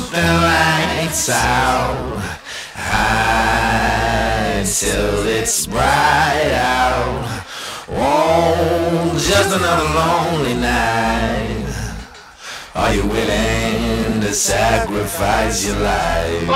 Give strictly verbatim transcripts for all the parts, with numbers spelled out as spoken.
the lights out, high till it's bright out. Oh, just another lonely night. Are you willing to sacrifice your life?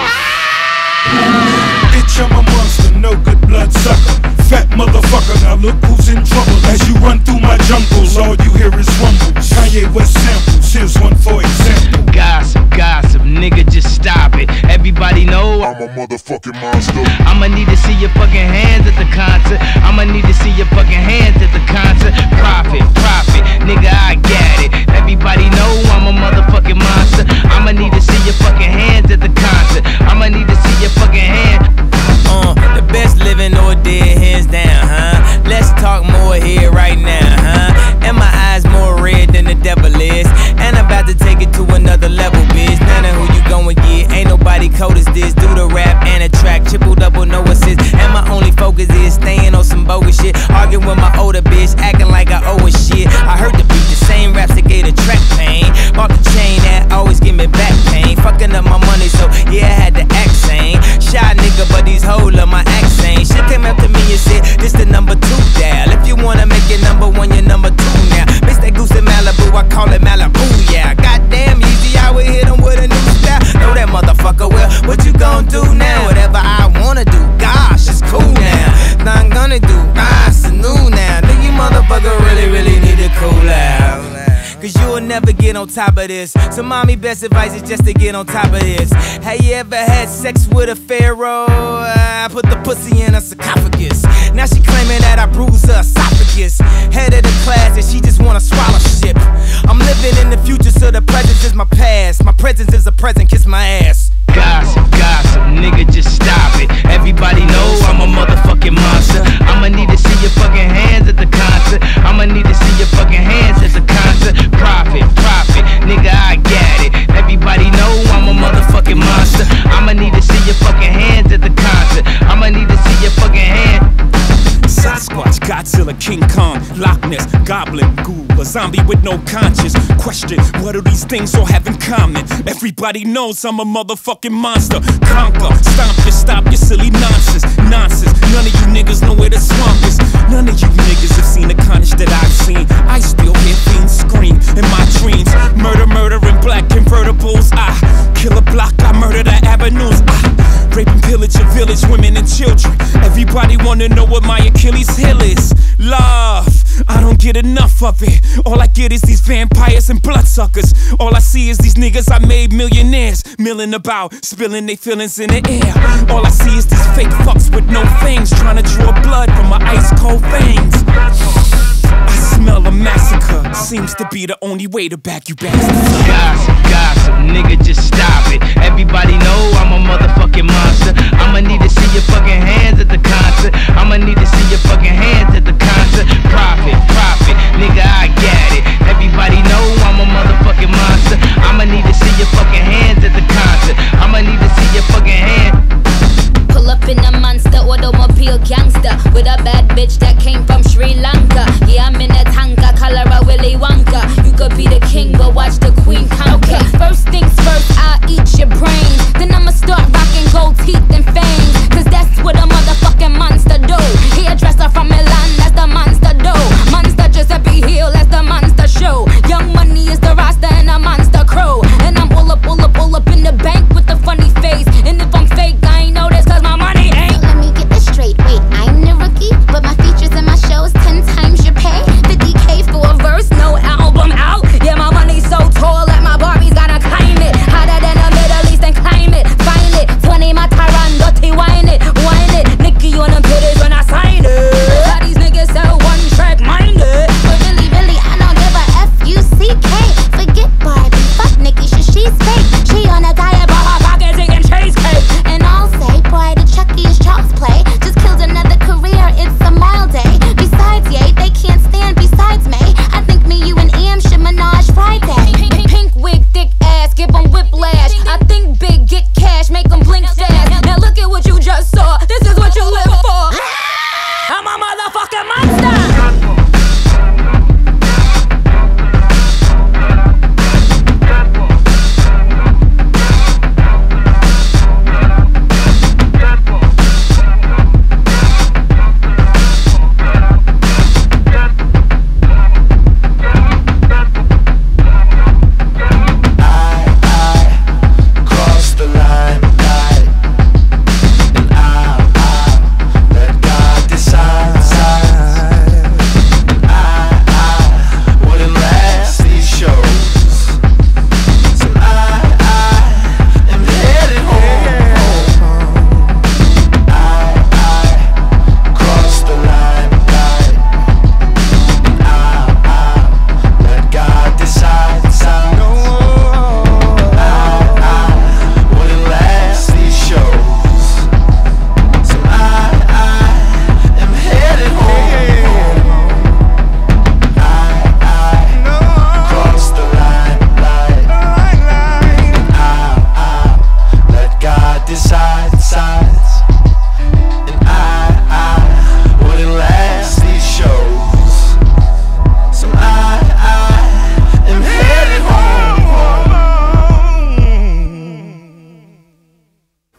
Bitch, I'm a monster, no good blood sucker. Fat motherfucker, now look who's in trouble. As you run through my jungles, all you hear is rumbles. Kanye West samples, here's one for example. Gossip, gossip, nigga, just stop it. Everybody know I'm a motherfucking monster. I'ma need to see your fucking hands at the concert. I'ma need to see your fucking hands at the concert. Profit, profit, nigga, I got it. Everybody know I'm a motherfucking monster. I'ma need to see your fucking hands at the concert. I'ma need to see your fucking hands. Uh, the best living or dead, hands down, huh? Let's talk more here right now, huh? And my eyes more red than the devil is. And I'm about to take it to another level, bitch. None of who you gon' get, ain't nobody cold as this. Do the rap and a track, triple double, no assist. And my only focus is staying on some bogus shit. Arguing with my older bitch, acting like I owe her shit. I heard the beat, the same raps that gave the track pain. Bought the chain that always give me back pain. Fucking up my money, so yeah, I had to act sane. Shy nigga, but these hoes love my accent. Shit came up to me and said, this the number two dial. If you wanna make it number one, you're number two now. Miss that goose in Malibu, I call it Malibu, yeah. Goddamn easy, I would hit him with a new style. Know that motherfucker well, what you gon' do now? Whatever I wanna do, gosh, it's cool now. Now I'm gonna do, ah, it's new now. Think you motherfucker really, really need to cool out. Cause you'll never get on top of this. So mommy, best advice is just to get on top of this. Have you ever had sex with a pharaoh? I put the pussy in her sarcophagus. Now she claiming that I bruised her esophagus. Head of the class and she just wanna swallow shit. I'm living in the future, so the present is my past. My presence is a present, kiss my ass. Gossip, gossip, nigga, just stop it. Everybody know I'm a motherfucking monster. I'ma need to see your fucking hands at the concert. I'ma need to see your fucking hands at the concert. Profit, profit, nigga, I got it. Everybody know I'm a motherfucking monster. I'ma need to see your fucking hands at the concert. I'ma need to see your fucking hands. Sasquatch, Godzilla, King Kong, Loch Ness, Goblin, Ghoul, a zombie with no conscience. Question, what do these things all have in common? Everybody knows I'm a motherfucking monster. Conquer, stomp you, stop your silly nonsense. Nonsense, none of you niggas know where the swamp is. None of you niggas have seen the carnage that I've seen. I still hear fiends scream in my dreams. Murder, murder in black convertibles. I kill a block, I murder the avenues. I rape and pillage a village, women and children. Everybody wanna know what my Achilles heel is. Love, I don't get enough of it. All I get is these vampires and bloodsuckers. All I see is these niggas I made millionaires, milling about, spilling their feelings in the air. All I see is these fake fucks with no fangs, trying to draw blood from my ice cold veins. I smell a massacre, seems to be the only way to back you bastards. Gossip, gossip, nigga, just stop it. Everybody know I'm a motherfucking monster. I'ma need to see your fucking hands at the concert. I'ma need to see your fucking hands at the concert. Profit, profit, nigga, I got it. Everybody know I'm a motherfucking